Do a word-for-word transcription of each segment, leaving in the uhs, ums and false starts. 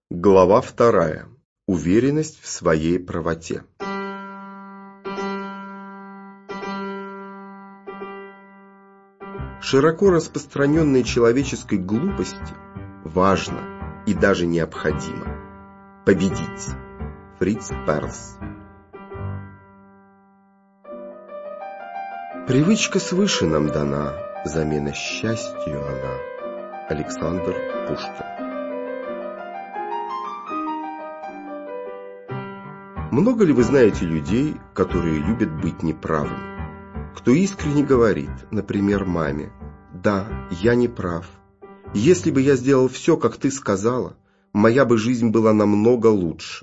Глава вторая. Уверенность в своей правоте. Широко распространенной человеческой глупости важно и даже необходимо победить. Фриц Перлс. Привычка свыше нам дана, замена счастью она. Александр Пушкин. Много ли вы знаете людей, которые любят быть неправыми? Кто искренне говорит, например, маме: «Да, я не прав. Если бы я сделал все, как ты сказала, моя бы жизнь была намного лучше».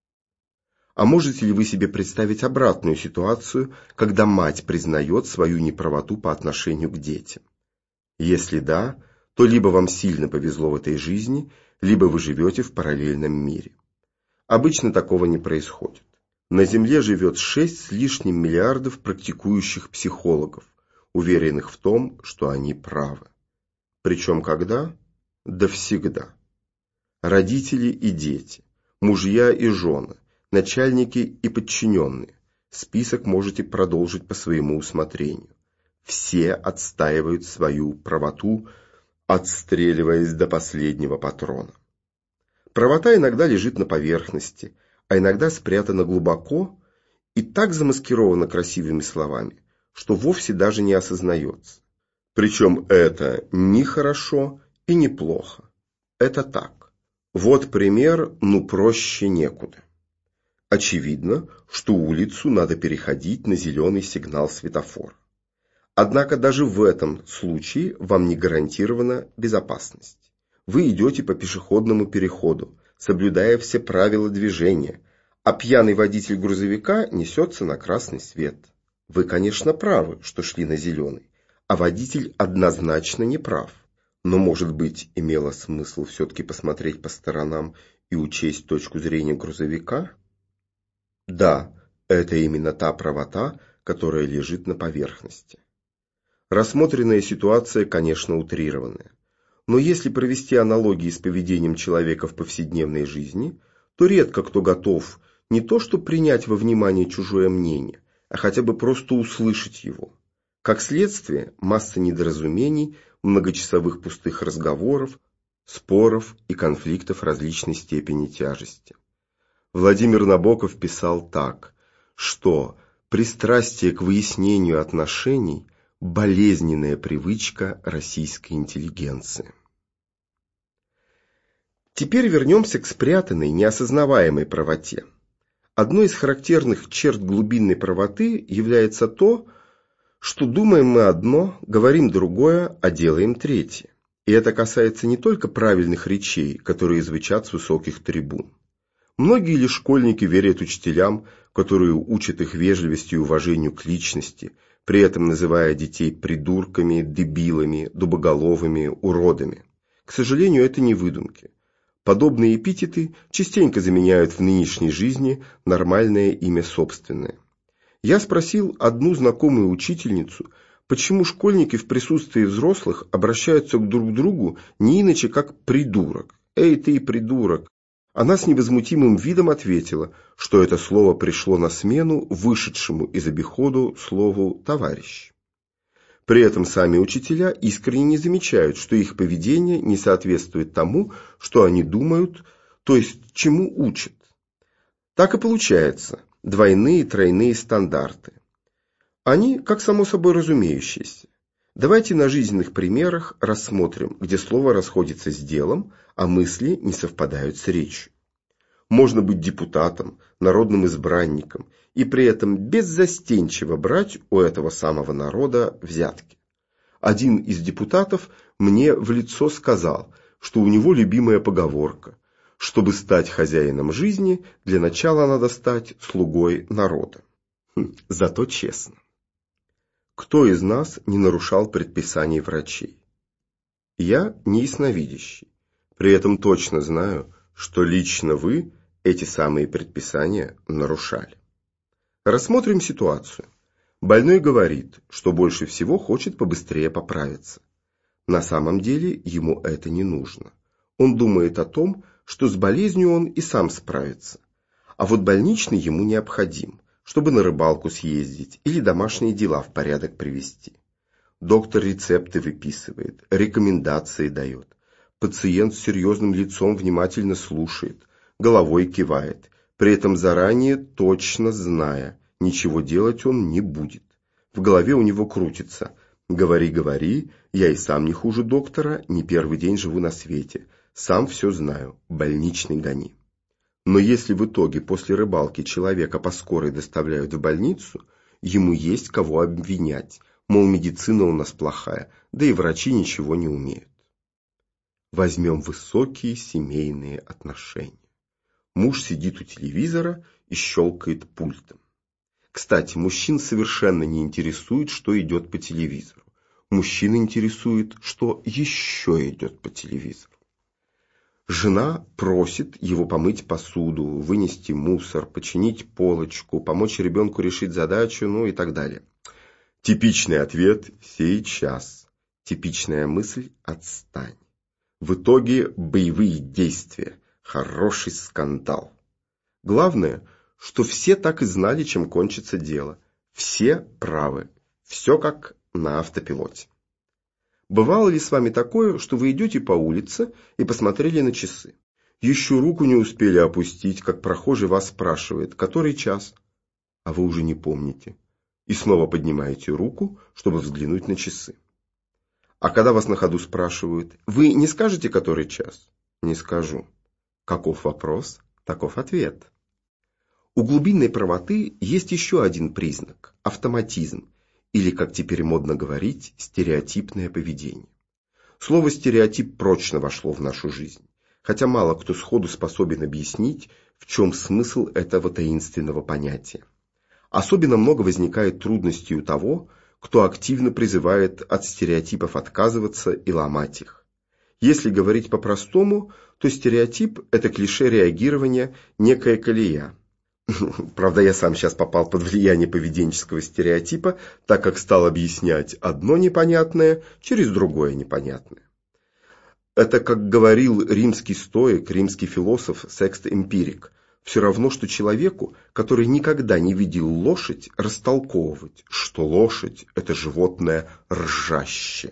А можете ли вы себе представить обратную ситуацию, когда мать признает свою неправоту по отношению к детям? Если да, то либо вам сильно повезло в этой жизни, либо вы живете в параллельном мире. Обычно такого не происходит. На Земле живет шесть с лишним миллиардов практикующих психологов, уверенных в том, что они правы. Причем когда? Да всегда. Родители и дети, мужья и жены, начальники и подчиненные. Список можете продолжить по своему усмотрению. Все отстаивают свою правоту, отстреливаясь до последнего патрона. Правота иногда лежит на поверхности, а иногда спрятана глубоко и так замаскирована красивыми словами, что вовсе даже не осознается. Причем это не хорошо и не плохо. Это так. Вот пример, ну проще некуда. Очевидно, что улицу надо переходить на зеленый сигнал светофора. Однако даже в этом случае вам не гарантирована безопасность. Вы идете по пешеходному переходу, соблюдая все правила движения, а пьяный водитель грузовика несется на красный свет. Вы, конечно, правы, что шли на зеленый, а водитель однозначно не прав. Но, может быть, имело смысл все-таки посмотреть по сторонам и учесть точку зрения грузовика? Да, это именно та правота, которая лежит на поверхности. Рассмотренная ситуация, конечно, утрированная. Но если провести аналогии с поведением человека в повседневной жизни, то редко кто готов не то что принять во внимание чужое мнение, а хотя бы просто услышать его. Как следствие, масса недоразумений, многочасовых пустых разговоров, споров и конфликтов различной степени тяжести. Владимир Набоков писал так, что пристрастие к выяснению отношений – болезненная привычка российской интеллигенции. Теперь вернемся к спрятанной, неосознаваемой правоте. Одной из характерных черт глубинной правоты является то, что думаем мы одно, говорим другое, а делаем третье. И это касается не только правильных речей, которые звучат с высоких трибун. Многие ли школьники верят учителям, которые учат их вежливости и уважению к личности, при этом называя детей придурками, дебилами, дубоголовыми, уродами? К сожалению, это не выдумки. Подобные эпитеты частенько заменяют в нынешней жизни нормальное имя собственное. Я спросил одну знакомую учительницу, почему школьники в присутствии взрослых обращаются друг к другу не иначе как «придурок». «Эй, ты, придурок!» Она с невозмутимым видом ответила, что это слово пришло на смену вышедшему из обихода слову «товарищ». При этом сами учителя искренне не замечают, что их поведение не соответствует тому, что они думают, то есть чему учат. Так и получается двойные, тройные стандарты. Они, как само собой разумеющиеся. Давайте на жизненных примерах рассмотрим, где слово расходится с делом, а мысли не совпадают с речью. Можно быть депутатом, народным избранником и при этом беззастенчиво брать у этого самого народа взятки. Один из депутатов мне в лицо сказал, что у него любимая поговорка: чтобы стать хозяином жизни, для начала надо стать слугой народа. Хм, зато честно. Кто из нас не нарушал предписаний врачей? Я не ясновидящий, при этом точно знаю, что лично вы эти самые предписания нарушали. Рассмотрим ситуацию. Больной говорит, что больше всего хочет побыстрее поправиться. На самом деле ему это не нужно. Он думает о том, что с болезнью он и сам справится. А вот больничный ему необходим, чтобы на рыбалку съездить или домашние дела в порядок привести. Доктор рецепты выписывает, рекомендации дает. Пациент с серьезным лицом внимательно слушает, головой кивает, при этом заранее точно зная, ничего делать он не будет. В голове у него крутится: «Говори, говори, я и сам не хуже доктора, не первый день живу на свете, сам все знаю, больничный гони». Но если в итоге после рыбалки человека по скорой доставляют в больницу, ему есть кого обвинять, мол, медицина у нас плохая, да и врачи ничего не умеют. Возьмем высокие семейные отношения. Муж сидит у телевизора и щелкает пультом. Кстати, мужчин совершенно не интересует, что идет по телевизору. Мужчин интересует, что еще идет по телевизору. Жена просит его помыть посуду, вынести мусор, починить полочку, помочь ребенку решить задачу, ну и так далее. Типичный ответ – сейчас. Типичная мысль – отстань. В итоге боевые действия, хороший скандал. Главное, что все так и знали, чем кончится дело. Все правы. Все как на автопилоте. Бывало ли с вами такое, что вы идете по улице и посмотрели на часы? Еще руку не успели опустить, как прохожий вас спрашивает, который час? А вы уже не помните. И снова поднимаете руку, чтобы взглянуть на часы. А когда вас на ходу спрашивают, вы не скажете, который час? Не скажу. Каков вопрос, таков ответ. У глубинной правоты есть еще один признак – автоматизм, или, как теперь модно говорить, стереотипное поведение. Слово «стереотип» прочно вошло в нашу жизнь, хотя мало кто сходу способен объяснить, в чем смысл этого таинственного понятия. Особенно много возникает трудностей у того, кто активно призывает от стереотипов отказываться и ломать их. Если говорить по-простому, то стереотип – это клише реагирования, некая колея. Правда, я сам сейчас попал под влияние поведенческого стереотипа, так как стал объяснять одно непонятное через другое непонятное. Это, как говорил римский стоик, римский философ Секст Эмпирик, все равно, что человеку, который никогда не видел лошадь, растолковывать, что лошадь – это животное ржащее.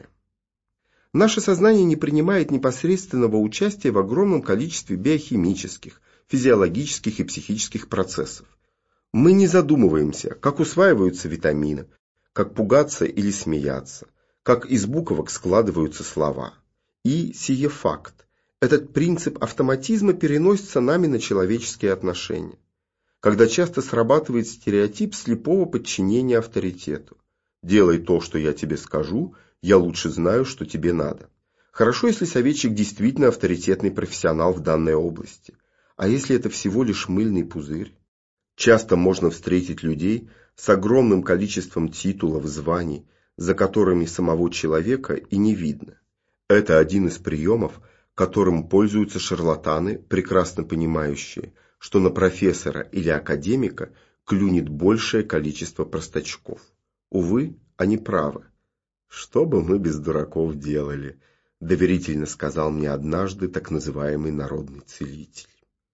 Наше сознание не принимает непосредственного участия в огромном количестве биохимических, физиологических и психических процессов. Мы не задумываемся, как усваиваются витамины, как пугаться или смеяться, как из буквок складываются слова. И сие факт. Этот принцип автоматизма переносится нами на человеческие отношения, когда часто срабатывает стереотип слепого подчинения авторитету. «Делай то, что я тебе скажу, я лучше знаю, что тебе надо». Хорошо, если советчик действительно авторитетный профессионал в данной области. А если это всего лишь мыльный пузырь? Часто можно встретить людей с огромным количеством титулов, званий, за которыми самого человека и не видно. Это один из приемов, которым пользуются шарлатаны, прекрасно понимающие, что на профессора или академика клюнет большее количество простачков. Увы, они правы. «Что бы мы без дураков делали?» – доверительно сказал мне однажды так называемый народный целитель.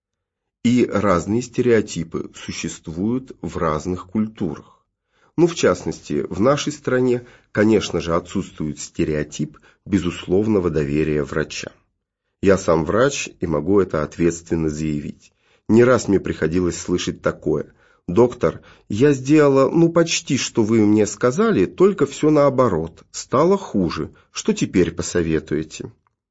И разные стереотипы существуют в разных культурах. Ну, в частности, в нашей стране, конечно же, отсутствует стереотип безусловного доверия врачам. Я сам врач и могу это ответственно заявить. Не раз мне приходилось слышать такое: «Доктор, я сделала, ну, почти, что вы мне сказали, только все наоборот. Стало хуже. Что теперь посоветуете?»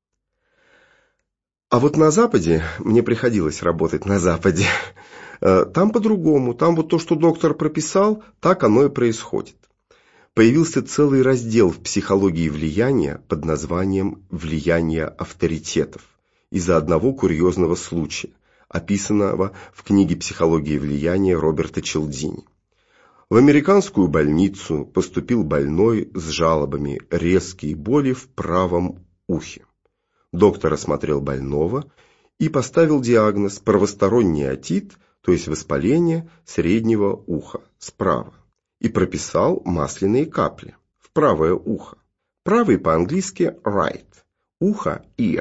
А вот на Западе, мне приходилось работать на Западе, там по-другому, там вот то, что доктор прописал, так оно и происходит. Появился целый раздел в психологии влияния под названием «Влияние авторитетов» из-за одного курьезного случая, описанного в книге «Психология влияния» Роберта Челдини. В американскую больницу поступил больной с жалобами резкие боли в правом ухе. Доктор осмотрел больного и поставил диагноз правосторонний отит, то есть воспаление среднего уха справа, и прописал масляные капли в правое ухо. Правый по-английски right, ухо ear,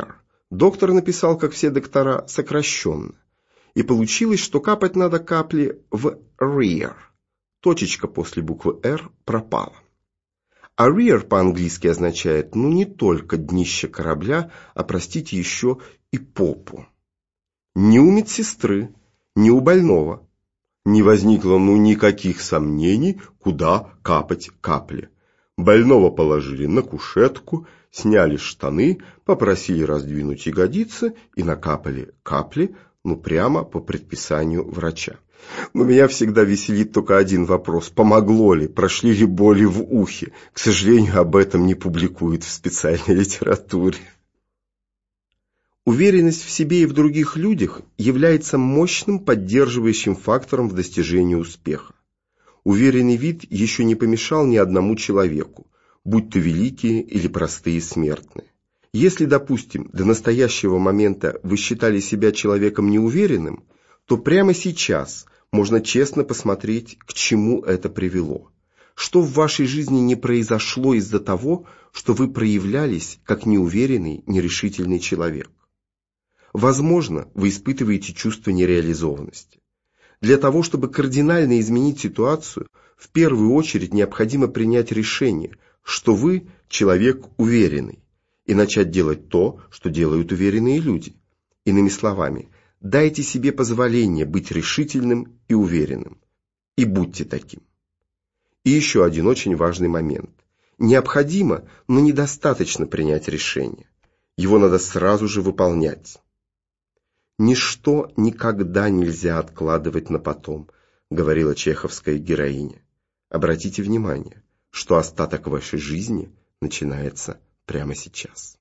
Доктор написал, как все доктора, сокращенно. И получилось, что капать надо капли в rear. Точечка после буквы R пропала. А rear по-английски означает, ну, не только днище корабля, а, простите, еще и попу. Ни у медсестры, ни у больного не возникло, ну, никаких сомнений, куда капать капли. Больного положили на кушетку, сняли штаны, попросили раздвинуть ягодицы и накапали капли, ну, прямо по предписанию врача. Но меня всегда веселит только один вопрос: помогло ли, прошли ли боли в ухе? К сожалению, об этом не публикуют в специальной литературе. Уверенность в себе и в других людях является мощным поддерживающим фактором в достижении успеха. Уверенный вид еще не помешал ни одному человеку, будь то великие или простые смертные. Если, допустим, до настоящего момента вы считали себя человеком неуверенным, то прямо сейчас можно честно посмотреть, к чему это привело. Что в вашей жизни не произошло из-за того, что вы проявлялись как неуверенный, нерешительный человек. Возможно, вы испытываете чувство нереализованности. Для того, чтобы кардинально изменить ситуацию, в первую очередь необходимо принять решение, что вы человек уверенный, и начать делать то, что делают уверенные люди. Иными словами, дайте себе позволение быть решительным и уверенным. И будьте таким. И еще один очень важный момент. Необходимо, но недостаточно принять решение. Его надо сразу же выполнять. «Ничто никогда нельзя откладывать на потом», говорила чеховская героиня. Обратите внимание, что остаток вашей жизни начинается прямо сейчас.